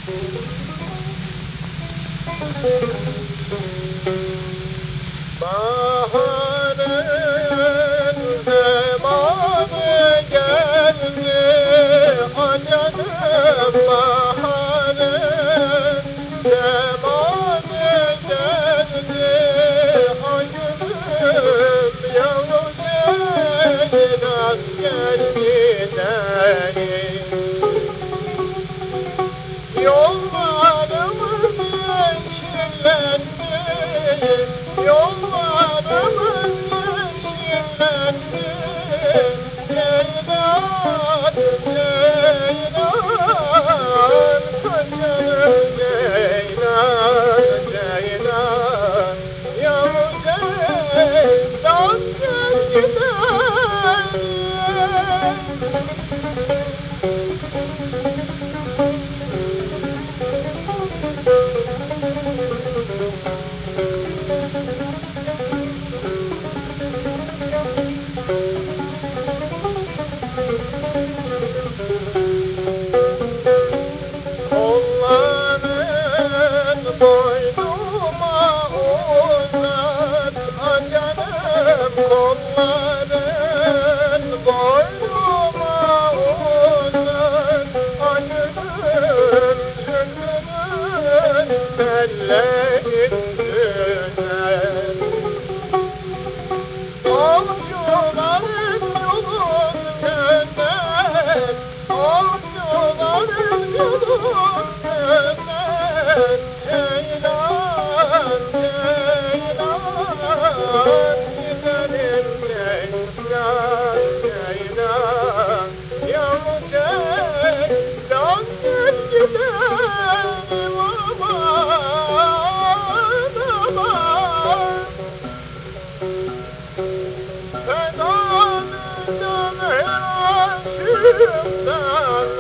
Baharın zamanı geldi, acanım baharın zamanı geldi, acanım yavru ceylan gel gidelim. Yollarımız yeşillendi, yollarımız yeşillendi. Ceylan, Ceylan, kaçalım Ceylan, Ceylan. Yavru Ceylan gel gidelim. Kolların boynuma uzat, acanım kolların boynuma uzat, acanım sürgünün tellerin düzen. Avcıların yolun gönder, avcıların yolun gönder. Ceylan, Ceylan, gidelim Ceylan, Ceylan. Yavru Ceylan gel gidelim aman, aman. Fedanından yaşımdan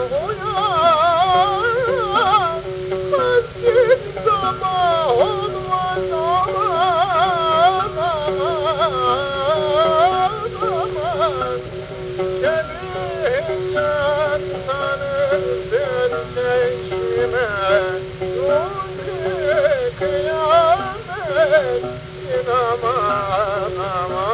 uyan, mescid sabah olmaz aman, aman, aman. Gelirsen tanırsın neşime, yolcu kıyamet, aman, aman.